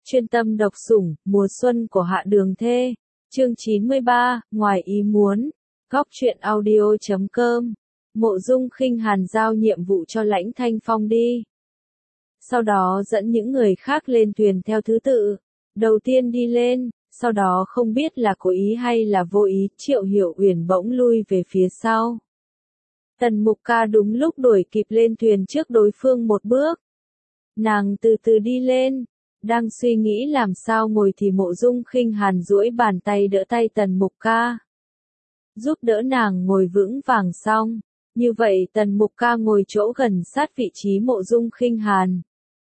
Chuyên tâm độc sủng, mùa xuân của Hạ Đường Thê. Chương 93, ngoài ý muốn. Góc truyện audio.com. Mộ Dung Khinh Hàn giao nhiệm vụ cho Lãnh Thanh Phong đi. Sau đó dẫn những người khác lên thuyền theo thứ tự. Đầu tiên đi lên, sau đó không biết là cố ý hay là vô ý, Triệu Hiểu Uyển bỗng lui về phía sau. Tần Mục Ca đúng lúc đuổi kịp lên thuyền trước đối phương một bước. Nàng từ từ đi lên, đang suy nghĩ làm sao ngồi thì Mộ Dung Khinh Hàn duỗi bàn tay đỡ tay Tần Mục Ca, giúp đỡ nàng ngồi vững vàng xong. Như vậy Tần Mục Ca ngồi chỗ gần sát vị trí Mộ Dung Khinh Hàn.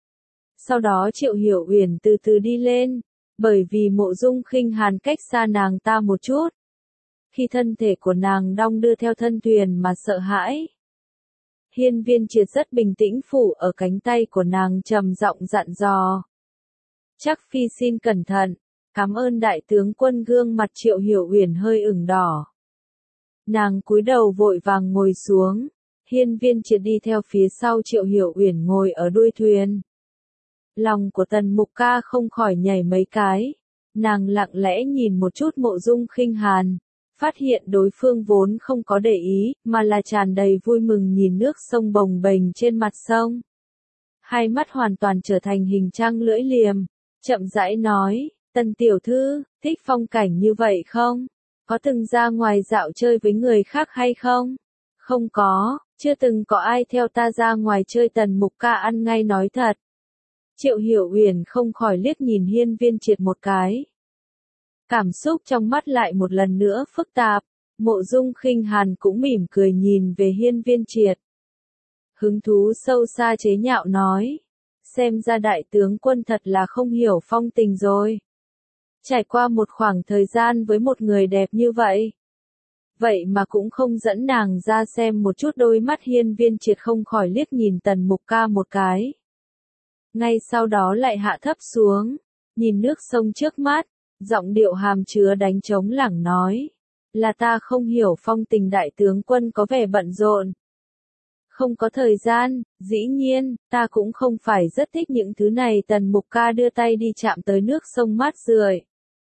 Sau đó Triệu Hiểu Uyển từ từ đi lên, bởi vì Mộ Dung Khinh Hàn cách xa nàng ta một chút. Khi thân thể của nàng đong đưa theo thân thuyền mà sợ hãi. Hiên Viên Triệt rất bình tĩnh phủ ở cánh tay của nàng trầm giọng dặn dò. Chắc phi xin cẩn thận, cảm ơn đại tướng quân. Gương mặt Triệu Hiểu Uyển hơi ửng đỏ. Nàng cúi đầu vội vàng ngồi xuống, Hiên Viên Triệt đi theo phía sau Triệu Hiểu Uyển ngồi ở đuôi thuyền. Lòng của Tần Mục Ca không khỏi nhảy mấy cái, nàng lặng lẽ nhìn một chút Mộ Dung Khinh Hàn, phát hiện đối phương vốn không có để ý, mà là tràn đầy vui mừng nhìn nước sông bồng bềnh trên mặt sông. Hai mắt hoàn toàn trở thành hình trăng lưỡi liềm, chậm rãi nói, Tần tiểu thư, thích phong cảnh như vậy không? Có từng ra ngoài dạo chơi với người khác hay không? Không có, chưa từng có ai theo ta ra ngoài chơi. Tần Mục Ca ăn ngay nói thật. Triệu Hiểu Uyển không khỏi liếc nhìn Hiên Viên Triệt một cái. Cảm xúc trong mắt lại một lần nữa phức tạp, Mộ Dung Khinh Hàn cũng mỉm cười nhìn về Hiên Viên Triệt. Hứng thú sâu xa chế nhạo nói, xem ra đại tướng quân thật là không hiểu phong tình rồi. Trải qua một khoảng thời gian với một người đẹp như vậy. Vậy mà cũng không dẫn nàng ra xem một chút. Đôi mắt Hiên Viên Triệt không khỏi liếc nhìn Tần Mục Ca một cái. Ngay sau đó lại hạ thấp xuống, nhìn nước sông trước mắt, giọng điệu hàm chứa đánh trống lảng nói. Là ta không hiểu phong tình, đại tướng quân có vẻ bận rộn. Không có thời gian, dĩ nhiên, ta cũng không phải rất thích những thứ này. Tần Mục Ca đưa tay đi chạm tới nước sông mát rượi.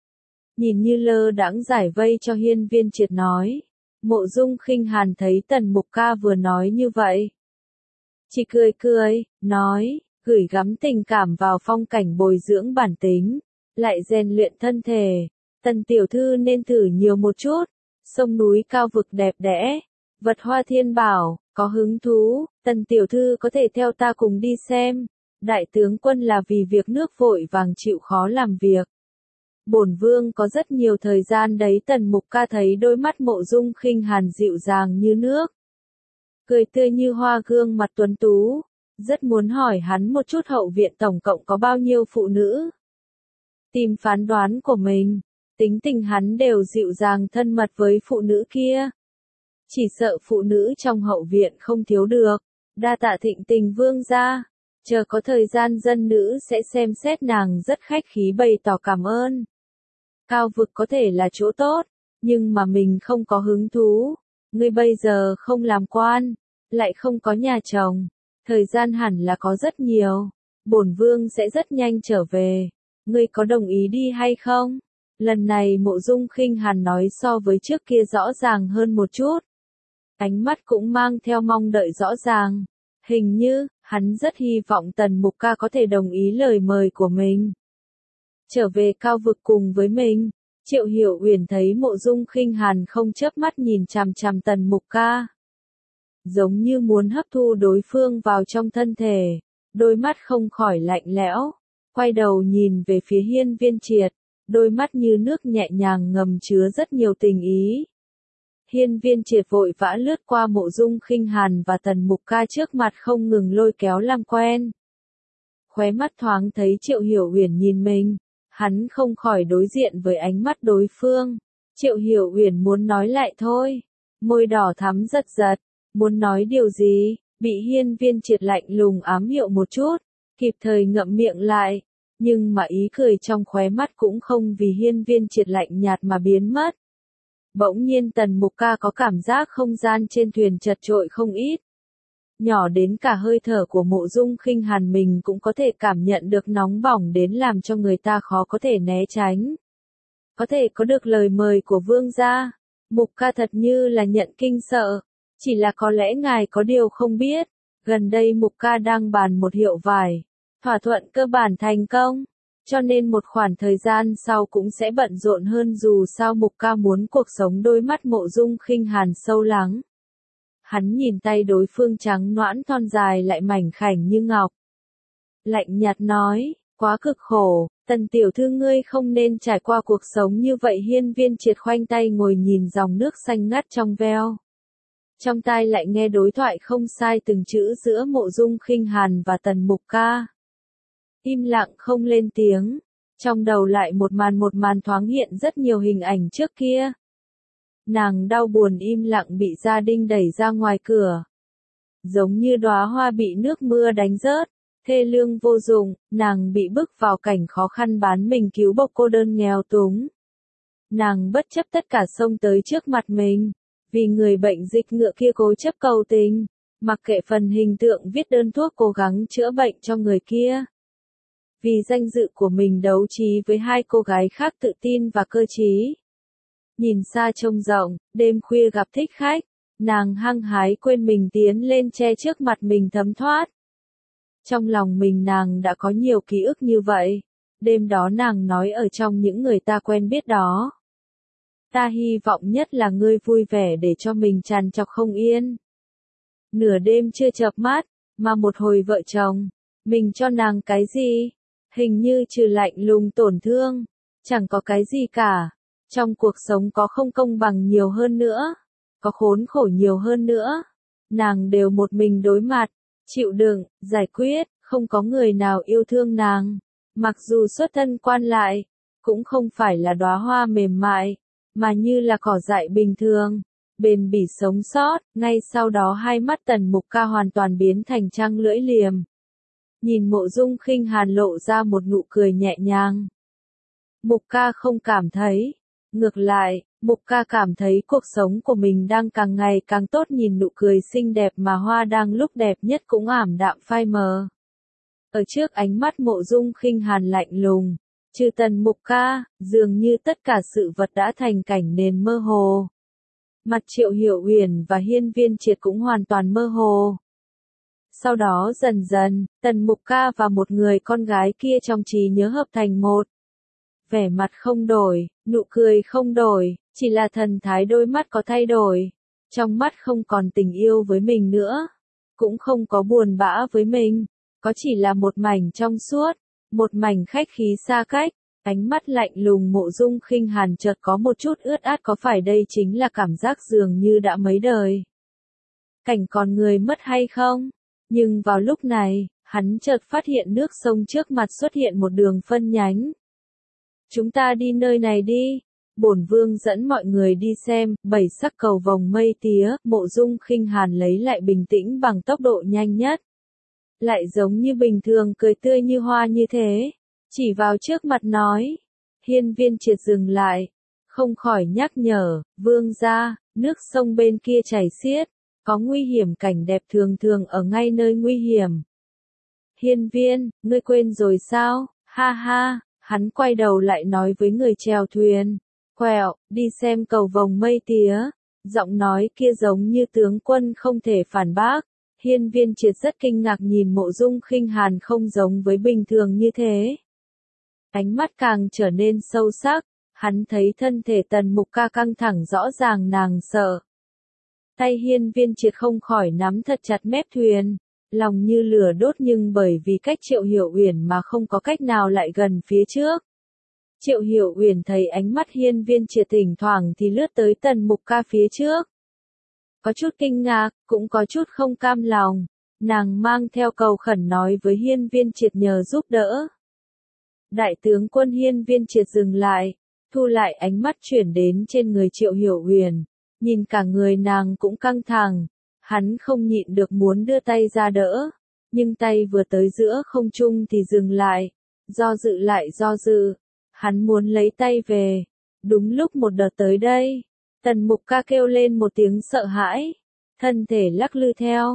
Nhìn như lơ đãng giải vây cho Hiên Viên Triệt nói. Mộ Dung Khinh Hàn thấy Tần Mục Ca vừa nói như vậy, chỉ cười cười, nói, gửi gắm tình cảm vào phong cảnh bồi dưỡng bản tính, lại rèn luyện thân thể. Tần tiểu thư nên thử nhiều một chút, sông núi cao vực đẹp đẽ, vật hoa thiên bảo, có hứng thú, Tần tiểu thư có thể theo ta cùng đi xem. Đại tướng quân là vì việc nước vội vàng chịu khó làm việc. Bổn vương có rất nhiều thời gian đấy. Tần Mục Ca thấy đôi mắt Mộ Dung Khinh Hàn dịu dàng như nước, cười tươi như hoa, gương mặt tuấn tú, rất muốn hỏi hắn một chút hậu viện tổng cộng có bao nhiêu phụ nữ. Tìm phán đoán của mình, tính tình hắn đều dịu dàng thân mật với phụ nữ kia. Chỉ sợ phụ nữ trong hậu viện không thiếu được. Đa tạ Thịnh Tình vương gia, chờ có thời gian dân nữ sẽ xem xét. Nàng rất khách khí bày tỏ cảm ơn. Cao vực có thể là chỗ tốt, nhưng mà mình không có hứng thú. Ngươi bây giờ không làm quan, lại không có nhà chồng, thời gian hẳn là có rất nhiều. Bổn vương sẽ rất nhanh trở về. Ngươi có đồng ý đi hay không? Lần này Mộ Dung Khinh Hàn nói so với trước kia rõ ràng hơn một chút. Ánh mắt cũng mang theo mong đợi rõ ràng. Hình như, hắn rất hy vọng Tần Mục Ca có thể đồng ý lời mời của mình. Trở về cao vực cùng với mình. Triệu Hiểu Uyển thấy Mộ Dung Khinh Hàn không chớp mắt nhìn chằm chằm Tần Mục Ca, giống như muốn hấp thu đối phương vào trong thân thể, đôi mắt không khỏi lạnh lẽo, quay đầu nhìn về phía Hiên Viên Triệt, đôi mắt như nước nhẹ nhàng ngầm chứa rất nhiều tình ý. Hiên Viên Triệt vội vã lướt qua Mộ Dung Khinh Hàn và Tần Mục Ca trước mặt không ngừng lôi kéo làm quen. Khóe mắt thoáng thấy Triệu Hiểu Uyển nhìn mình, hắn không khỏi đối diện với ánh mắt đối phương. Triệu Hiểu Uyển muốn nói lại thôi, môi đỏ thắm giật giật, muốn nói điều gì, bị Hiên Viên Triệt lạnh lùng ám hiệu một chút, kịp thời ngậm miệng lại, nhưng mà ý cười trong khóe mắt cũng không vì Hiên Viên Triệt lạnh nhạt mà biến mất. Bỗng nhiên Tần Mục Ca có cảm giác không gian trên thuyền chật chội không ít. nhỏ đến cả hơi thở của Mộ Dung Khinh Hàn mình cũng có thể cảm nhận được nóng bỏng đến làm cho người ta khó có thể né tránh. Có thể có được lời mời của vương gia, Mục Ca thật như là nhận kinh sợ, chỉ là có lẽ ngài có điều không biết, gần đây Mục Ca đang bàn một hiệu vải, thỏa thuận cơ bản thành công, cho nên một khoảng thời gian sau cũng sẽ bận rộn hơn dù sao Mục Ca muốn cuộc sống. Đôi mắt Mộ Dung Khinh Hàn sâu lắng. Hắn nhìn tay đối phương trắng nõn thon dài lại mảnh khảnh như ngọc. Lạnh nhạt nói, quá cực khổ, Tần tiểu thư ngươi không nên trải qua cuộc sống như vậy. Hiên Viên Triệt khoanh tay ngồi nhìn dòng nước xanh ngắt trong veo. Trong tai lại nghe đối thoại không sai từng chữ giữa Mộ Dung Khinh Hàn và Tần Mục Ca. Im lặng không lên tiếng, trong đầu lại một màn thoáng hiện rất nhiều hình ảnh trước kia. Nàng đau buồn im lặng bị gia đình đẩy ra ngoài cửa. Giống như đóa hoa bị nước mưa đánh rớt, thê lương vô dụng, nàng bị bức vào cảnh khó khăn bán mình cứu bộc cô đơn nghèo túng. Nàng bất chấp tất cả xông tới trước mặt mình, vì người bệnh dịch ngựa kia cố chấp cầu tình, mặc kệ phần hình tượng viết đơn thuốc cố gắng chữa bệnh cho người kia. Vì danh dự của mình đấu trí với hai cô gái khác tự tin và cơ trí. Nhìn xa trông rộng, đêm khuya gặp thích khách, nàng hăng hái quên mình tiến lên che trước mặt mình thấm thoát. Trong lòng mình nàng đã có nhiều ký ức như vậy, đêm đó nàng nói ở trong những người ta quen biết đó. Ta hy vọng nhất là ngươi vui vẻ để cho mình trằn trọc không yên. Nửa đêm chưa chợp mắt, mà một hồi vợ chồng, mình cho nàng cái gì? Hình như trừ lạnh lùng tổn thương, chẳng có cái gì cả. Trong cuộc sống có không công bằng nhiều hơn nữa, có khốn khổ nhiều hơn nữa. Nàng đều một mình đối mặt, chịu đựng, giải quyết, không có người nào yêu thương nàng. Mặc dù xuất thân quan lại, cũng không phải là đóa hoa mềm mại, mà như là cỏ dại bình thường, bền bỉ sống sót. Ngay sau đó hai mắt Tần Mục Ca hoàn toàn biến thành trăng lưỡi liềm. Nhìn Mộ Dung Khinh Hàn lộ ra một nụ cười nhẹ nhàng. Mục Ca không cảm thấy. Ngược lại, Mục Ca cảm thấy cuộc sống của mình đang càng ngày càng tốt. Nhìn nụ cười xinh đẹp mà hoa đang lúc đẹp nhất cũng ảm đạm phai mờ. Ở trước ánh mắt Mộ Dung Khinh Hàn lạnh lùng, trừ Tần Mục Ca, dường như tất cả sự vật đã thành cảnh nền mơ hồ. Mặt Triệu Hiểu Uyển và Hiên Viên Triệt cũng hoàn toàn mơ hồ. Sau đó dần dần, Tần Mục Ca và một người con gái kia trong trí nhớ hợp thành một. Vẻ mặt không đổi, nụ cười không đổi, chỉ là thần thái đôi mắt có thay đổi. Trong mắt không còn tình yêu với mình nữa, cũng không có buồn bã với mình, có chỉ là một mảnh trong suốt, một mảnh khách khí xa cách. Ánh mắt lạnh lùng Mộ Dung Khinh Hàn chợt có một chút ướt át, có phải đây chính là cảm giác dường như đã mấy đời cảnh còn người mất hay không? Nhưng vào lúc này, hắn chợt phát hiện nước sông trước mặt xuất hiện một đường phân nhánh. Chúng ta đi nơi này đi. Bổn vương dẫn mọi người đi xem. Bảy sắc cầu vồng mây tía. Mộ Dung Khinh Hàn lấy lại bình tĩnh bằng tốc độ nhanh nhất. Lại giống như bình thường cười tươi như hoa như thế. Chỉ vào trước mặt nói. Hiên Viên Triệt dừng lại. Không khỏi nhắc nhở. Vương gia, nước sông bên kia chảy xiết. Có nguy hiểm, cảnh đẹp thường thường ở ngay nơi nguy hiểm. Hiên Viên, ngươi quên rồi sao? Ha ha, hắn quay đầu lại nói với người chèo thuyền. Quẹo, đi xem cầu vồng mây tía. Giọng nói kia giống như tướng quân không thể phản bác. Hiên Viên Triệt rất kinh ngạc nhìn Mộ Dung Khinh Hàn không giống với bình thường như thế. Ánh mắt càng trở nên sâu sắc, hắn thấy thân thể Tần Mục Ca căng thẳng, rõ ràng nàng sợ. Tay Hiên Viên Triệt không khỏi nắm thật chặt mép thuyền, lòng như lửa đốt, nhưng bởi vì cách Triệu Hiểu Uyển mà không có cách nào lại gần phía trước. Triệu Hiểu Uyển thấy ánh mắt Hiên Viên Triệt thỉnh thoảng thì lướt tới Tần Mục Ca phía trước. Có chút kinh ngạc, cũng có chút không cam lòng, nàng mang theo cầu khẩn nói với Hiên Viên Triệt nhờ giúp đỡ. Đại tướng quân. Hiên Viên Triệt dừng lại, thu lại ánh mắt chuyển đến trên người Triệu Hiểu Uyển. Nhìn cả người nàng cũng căng thẳng, hắn không nhịn được muốn đưa tay ra đỡ, nhưng tay vừa tới giữa không trung thì dừng lại, do dự lại do dự, hắn muốn lấy tay về. Đúng lúc một đợt tới đây, Tần Mục Ca kêu lên một tiếng sợ hãi, thân thể lắc lư theo,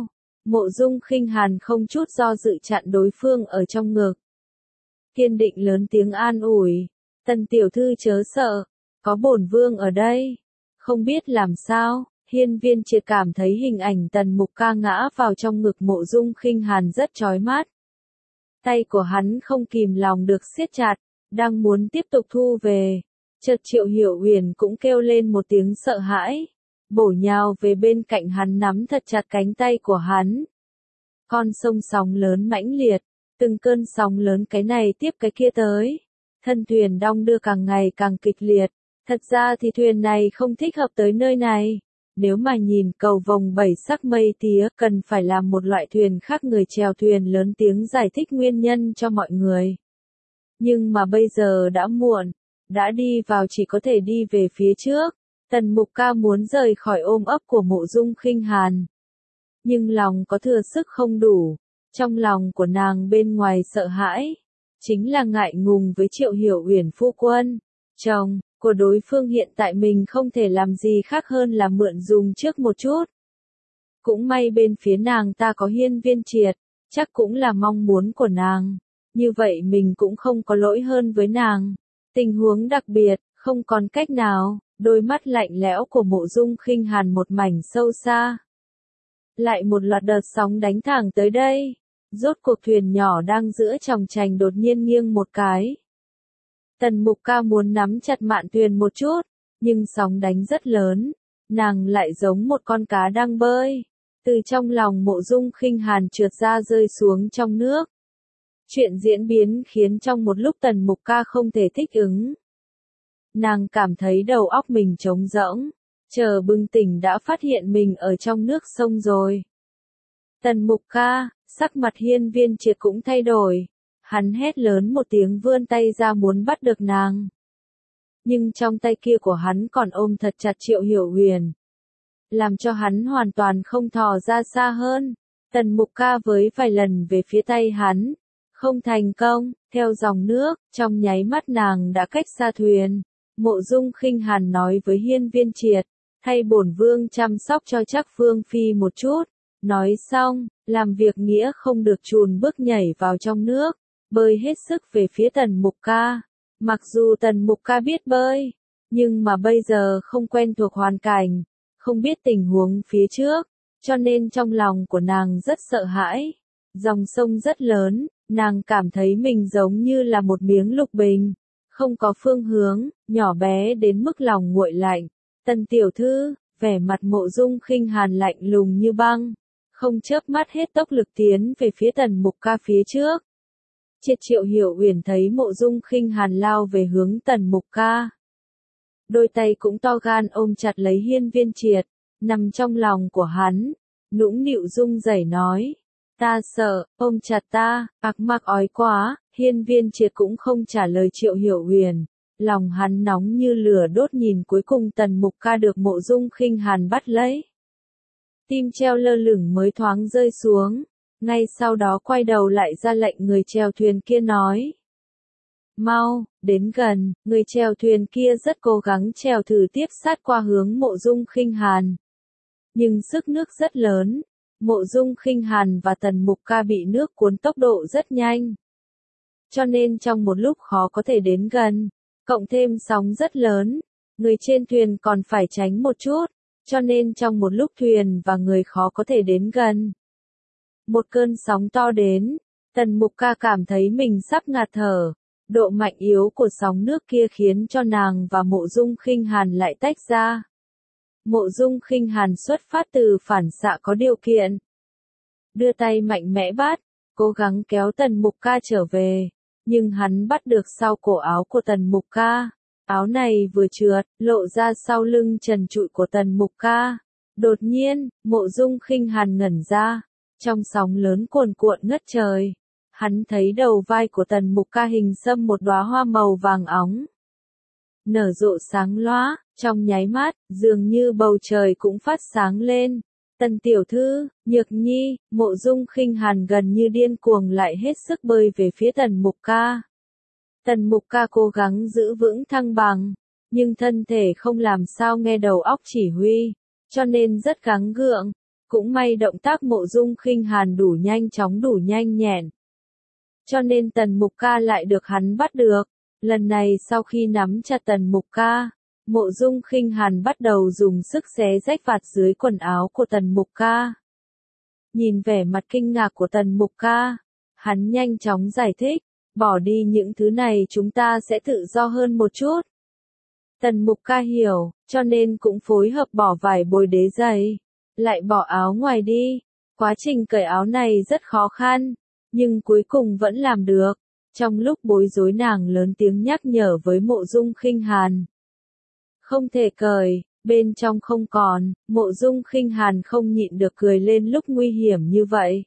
Mộ Dung Khinh Hàn không chút do dự chặn đối phương ở trong ngực. Kiên định lớn tiếng an ủi, Tần tiểu thư chớ sợ, có bổn vương ở đây. Không biết làm sao, Hiên Viên Triệt cảm thấy hình ảnh Tần Mục Ca ngã vào trong ngực Mộ Dung Khinh Hàn rất chói mắt. Tay của hắn không kìm lòng được siết chặt, đang muốn tiếp tục thu về. Chợt Triệu Hiểu Uyển cũng kêu lên một tiếng sợ hãi, bổ nhào về bên cạnh hắn nắm thật chặt cánh tay của hắn. Con sông sóng lớn mãnh liệt, từng cơn sóng lớn cái này tiếp cái kia tới. Thân thuyền đong đưa càng ngày càng kịch liệt, thật ra thì thuyền này không thích hợp tới nơi này. Nếu mà nhìn cầu vồng bảy sắc mây tía, cần phải làm một loại thuyền khác. Người chèo thuyền lớn tiếng giải thích nguyên nhân cho mọi người. Nhưng mà bây giờ đã muộn, đã đi vào chỉ có thể đi về phía trước. Tần Mục Ca muốn rời khỏi ôm ấp của Mộ Dung Khinh Hàn. Nhưng lòng có thừa sức không đủ, trong lòng của nàng bên ngoài sợ hãi, chính là ngại ngùng với Triệu Hiểu Uyển phu quân, chồng của đối phương. Hiện tại mình không thể làm gì khác hơn là mượn dùng trước một chút. Cũng may bên phía nàng ta có Hiên Viên Triệt, chắc cũng là mong muốn của nàng. Như vậy mình cũng không có lỗi hơn với nàng. Tình huống đặc biệt, không còn cách nào, đôi mắt lạnh lẽo của Mộ Dung Khinh Hàn một mảnh sâu xa. Lại một loạt đợt sóng đánh thẳng tới đây. Rốt cuộc thuyền nhỏ đang giữa chòng chành đột nhiên nghiêng một cái. Tần Mục Ca muốn nắm chặt mạn thuyền một chút, nhưng sóng đánh rất lớn, nàng lại giống một con cá đang bơi, từ trong lòng Mộ Dung Khinh Hàn trượt ra rơi xuống trong nước. Chuyện diễn biến khiến trong một lúc Tần Mục Ca không thể thích ứng. Nàng cảm thấy đầu óc mình trống rỗng, chờ bừng tỉnh đã phát hiện mình ở trong nước sông rồi. Tần Mục Ca, sắc mặt Hiên Viên Triệt cũng thay đổi. Hắn hét lớn một tiếng vươn tay ra muốn bắt được nàng. Nhưng trong tay kia của hắn còn ôm thật chặt Triệu Hiểu Uyển, làm cho hắn hoàn toàn không thò ra xa hơn. Tần Mục Ca với vài lần về phía tay hắn, không thành công, theo dòng nước, trong nháy mắt nàng đã cách xa thuyền. Mộ Dung Khinh Hàn nói với Hiên Viên Triệt, thay bổn vương chăm sóc cho chắc Vương Phi một chút. Nói xong, làm việc nghĩa không được chùn bước nhảy vào trong nước, bơi hết sức về phía Tần Mục Ca. Mặc dù Tần Mục Ca biết bơi, nhưng mà bây giờ không quen thuộc hoàn cảnh, không biết tình huống phía trước, cho nên trong lòng của nàng rất sợ hãi. Dòng sông rất lớn, nàng cảm thấy mình giống như là một miếng lục bình, không có phương hướng, nhỏ bé đến mức lòng nguội lạnh. Tần tiểu thư, vẻ mặt Mộ Dung Khinh Hàn lạnh lùng như băng, không chớp mắt hết tốc lực tiến về phía Tần Mục Ca phía trước. Triệt Triệu Hiểu Uyển thấy Mộ Dung Khinh Hàn lao về hướng Tần Mục Ca, đôi tay cũng to gan ôm chặt lấy Hiên Viên Triệt, nằm trong lòng của hắn, nũng nịu rung rẩy nói, ta sợ, ôm chặt ta, ác mạc ói quá. Hiên Viên Triệt cũng không trả lời Triệu Hiểu Uyển, lòng hắn nóng như lửa đốt nhìn cuối cùng Tần Mục Ca được Mộ Dung Khinh Hàn bắt lấy. Tim treo lơ lửng mới thoáng rơi xuống, ngay sau đó quay đầu lại ra lệnh người chèo thuyền kia nói. Mau, đến gần. Người chèo thuyền kia rất cố gắng chèo thử tiếp sát qua hướng Mộ Dung Khinh Hàn. Nhưng sức nước rất lớn, Mộ Dung Khinh Hàn và Tần Mục Ca bị nước cuốn tốc độ rất nhanh. Cho nên trong một lúc khó có thể đến gần, cộng thêm sóng rất lớn, người trên thuyền còn phải tránh một chút, cho nên trong một lúc thuyền và người khó có thể đến gần. Một cơn sóng to đến, Tần Mục Ca cảm thấy mình sắp ngạt thở, độ mạnh yếu của sóng nước kia khiến cho nàng và Mộ Dung Khinh Hàn lại tách ra. Mộ Dung Khinh Hàn xuất phát từ phản xạ có điều kiện, đưa tay mạnh mẽ bắt, cố gắng kéo Tần Mục Ca trở về, nhưng hắn bắt được sau cổ áo của Tần Mục Ca. Áo này vừa trượt, lộ ra sau lưng trần trụi của Tần Mục Ca. Đột nhiên, Mộ Dung Khinh Hàn ngẩn ra, trong sóng lớn cuồn cuộn ngất trời, hắn thấy đầu vai của Tần Mục Ca hình xăm một đóa hoa màu vàng óng, nở rộ sáng lóa, trong nháy mắt, dường như bầu trời cũng phát sáng lên. Tần tiểu thư, Nhược Nhi. Mộ Dung Khinh Hàn gần như điên cuồng lại hết sức bơi về phía Tần Mục Ca. Tần Mục Ca cố gắng giữ vững thăng bằng, nhưng thân thể không làm sao nghe đầu óc chỉ huy, cho nên rất gắng gượng. Cũng may động tác Mộ Dung Khinh Hàn đủ nhanh chóng đủ nhanh nhẹn. Cho nên Tần Mục Ca lại được hắn bắt được. Lần này sau khi nắm chặt Tần Mục Ca, Mộ Dung Khinh Hàn bắt đầu dùng sức xé rách vạt dưới quần áo của Tần Mục Ca. Nhìn vẻ mặt kinh ngạc của Tần Mục Ca, hắn nhanh chóng giải thích, bỏ đi những thứ này chúng ta sẽ tự do hơn một chút. Tần Mục Ca hiểu, cho nên cũng phối hợp bỏ vải bồi đế giày, lại bỏ áo ngoài đi. Quá trình cởi áo này rất khó khăn, nhưng cuối cùng vẫn làm được. Trong lúc bối rối nàng lớn tiếng nhắc nhở với Mộ Dung Khinh Hàn. Không thể cởi, bên trong không còn, Mộ Dung Khinh Hàn không nhịn được cười lên lúc nguy hiểm như vậy.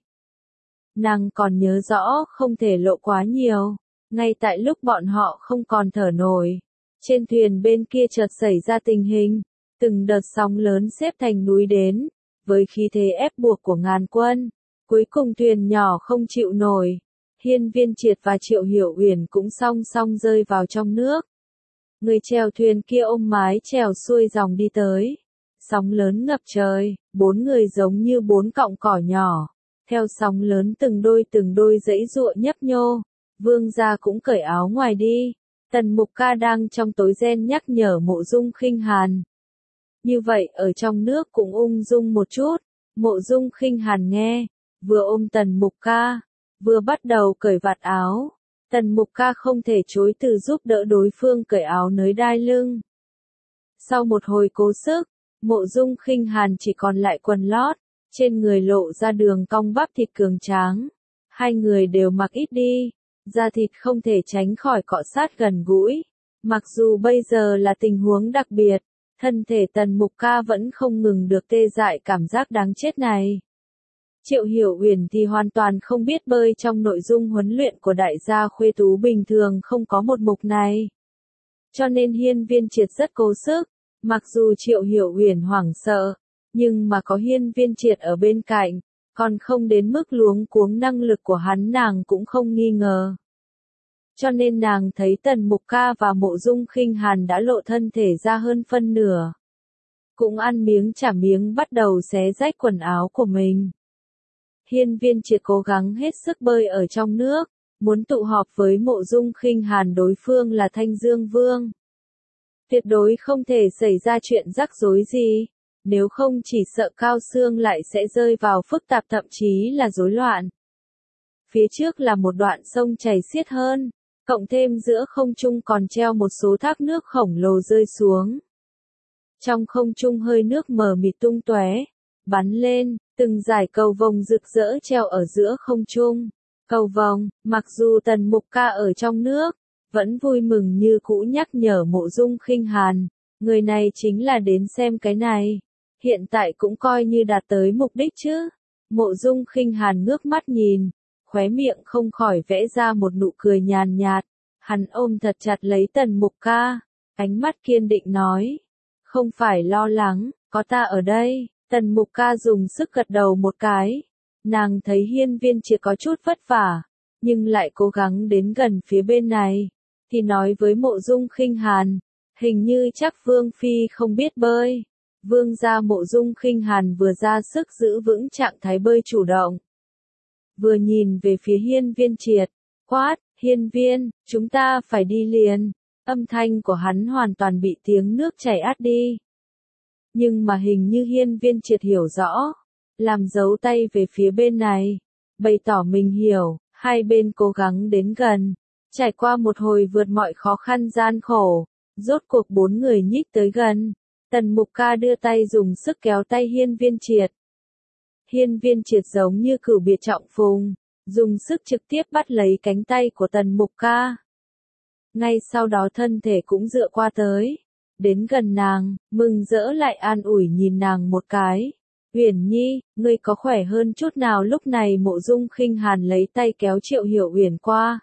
Nàng còn nhớ rõ không thể lộ quá nhiều, ngay tại lúc bọn họ không còn thở nổi. Trên thuyền bên kia chợt xảy ra tình hình, từng đợt sóng lớn xếp thành núi đến, với khí thế ép buộc của ngàn quân. Cuối cùng thuyền nhỏ không chịu nổi, Hiên Viên Triệt và Triệu Hiểu Uyển cũng song song rơi vào trong nước. Người chèo thuyền kia ôm mái chèo xuôi dòng đi tới. Sóng lớn ngập trời, bốn người giống như bốn cọng cỏ nhỏ. Theo sóng lớn từng đôi giãy giụa nhấp nhô. Vương gia cũng cởi áo ngoài đi. Tần Mục Ca đang trong tối đen nhắc nhở Mộ Dung Khinh Hàn. Như vậy ở trong nước cũng ung dung một chút. Mộ Dung Khinh Hàn nghe, vừa ôm Tần Mục Ca, vừa bắt đầu cởi vạt áo. Tần Mục Ca không thể chối từ giúp đỡ đối phương cởi áo nới đai lưng. Sau một hồi cố sức, Mộ Dung Khinh Hàn chỉ còn lại quần lót, trên người lộ ra đường cong bắp thịt cường tráng. Hai người đều mặc ít đi, da thịt không thể tránh khỏi cọ sát gần gũi. Mặc dù bây giờ là tình huống đặc biệt, thân thể Tần Mục Ca vẫn không ngừng được tê dại cảm giác đáng chết này. Triệu Hiểu Uyển thì hoàn toàn không biết bơi, trong nội dung huấn luyện của đại gia Khuê Tú bình thường không có một mục này. Cho nên Hiên Viên Triệt rất cố sức, mặc dù Triệu Hiểu Uyển hoảng sợ, nhưng mà có Hiên Viên Triệt ở bên cạnh, còn không đến mức luống cuống, năng lực của hắn nàng cũng không nghi ngờ. Cho nên nàng thấy Tần Mục Ca và Mộ Dung Khinh Hàn đã lộ thân thể ra hơn phân nửa. Cũng ăn miếng trả miếng bắt đầu xé rách quần áo của mình. Hiên Viên Triệt cố gắng hết sức bơi ở trong nước, muốn tụ họp với Mộ Dung Khinh Hàn, đối phương là Thanh Dương Vương. Tuyệt đối không thể xảy ra chuyện rắc rối gì, nếu không chỉ sợ Cao Xương lại sẽ rơi vào phức tạp thậm chí là rối loạn. Phía trước là một đoạn sông chảy xiết hơn, cộng thêm giữa không trung còn treo một số thác nước khổng lồ rơi xuống. Trong không trung hơi nước mờ mịt tung tóe, bắn lên, từng dải cầu vồng rực rỡ treo ở giữa không trung. Cầu vồng, mặc dù Tần Mục Ca ở trong nước, vẫn vui mừng như cũ nhắc nhở Mộ Dung Khinh Hàn, người này chính là đến xem cái này. Hiện tại cũng coi như đạt tới mục đích chứ. Mộ Dung Khinh Hàn ngước mắt nhìn, khóe miệng không khỏi vẽ ra một nụ cười nhàn nhạt. Hắn ôm thật chặt lấy Tần Mục Ca, ánh mắt kiên định nói, không phải lo lắng, có ta ở đây. Tần Mục Ca dùng sức gật đầu một cái. Nàng thấy Hiên Viên Triệt có chút vất vả, nhưng lại cố gắng đến gần phía bên này, thì nói với Mộ Dung Khinh Hàn, hình như chắc Vương Phi không biết bơi. Vương gia. Mộ Dung Khinh Hàn vừa ra sức giữ vững trạng thái bơi chủ động, vừa nhìn về phía Hiên Viên Triệt, quát, Hiên Viên, chúng ta phải đi liền. Âm thanh của hắn hoàn toàn bị tiếng nước chảy át đi. Nhưng mà hình như Hiên Viên Triệt hiểu rõ, làm dấu tay về phía bên này, bày tỏ mình hiểu. Hai bên cố gắng đến gần, trải qua một hồi vượt mọi khó khăn gian khổ, rốt cuộc bốn người nhích tới gần. Tần Mục Ca đưa tay dùng sức kéo tay Hiên Viên Triệt. Hiên Viên Triệt giống như cửu biệt trọng phùng, dùng sức trực tiếp bắt lấy cánh tay của Tần Mục Ca. Ngay sau đó thân thể cũng dựa qua tới, đến gần nàng, mừng rỡ lại an ủi nhìn nàng một cái. Uyển Nhi, ngươi có khỏe hơn chút nào? Lúc này Mộ Dung Khinh Hàn lấy tay kéo Triệu Hiểu Uyển qua,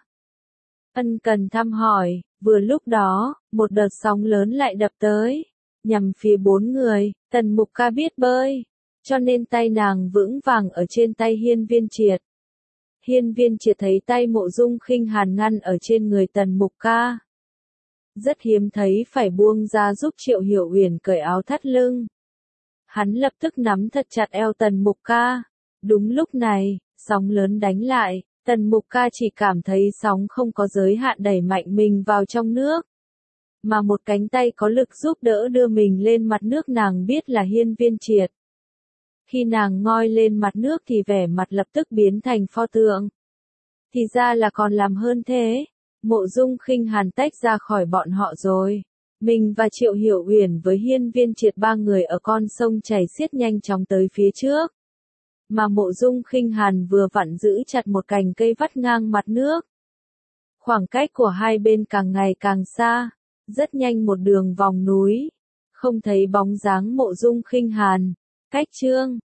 ân cần thăm hỏi. Vừa lúc đó, một đợt sóng lớn lại đập tới, nhằm phía bốn người. Tần Mục Ca biết bơi, cho nên tay nàng vững vàng ở trên tay Hiên Viên Triệt. Hiên Viên Triệt thấy tay Mộ Dung Khinh Hàn ngăn ở trên người Tần Mục Ca, rất hiếm thấy phải buông ra giúp Triệu Hiểu Uyển cởi áo thắt lưng. Hắn lập tức nắm thật chặt eo Tần Mục Ca. Đúng lúc này, sóng lớn đánh lại, Tần Mục Ca chỉ cảm thấy sóng không có giới hạn đẩy mạnh mình vào trong nước. Mà một cánh tay có lực giúp đỡ đưa mình lên mặt nước, nàng biết là Hiên Viên Triệt. Khi nàng ngoi lên mặt nước thì vẻ mặt lập tức biến thành pho tượng. Thì ra là còn làm hơn thế. Mộ Dung Khinh Hàn tách ra khỏi bọn họ rồi. Mình và Triệu Hiểu Uyển với Hiên Viên Triệt ba người ở con sông chảy xiết nhanh chóng tới phía trước. Mà Mộ Dung Khinh Hàn vừa vặn giữ chặt một cành cây vắt ngang mặt nước. Khoảng cách của hai bên càng ngày càng xa. Rất nhanh một đường vòng núi. Không thấy bóng dáng Mộ Dung Khinh Hàn. Cách chương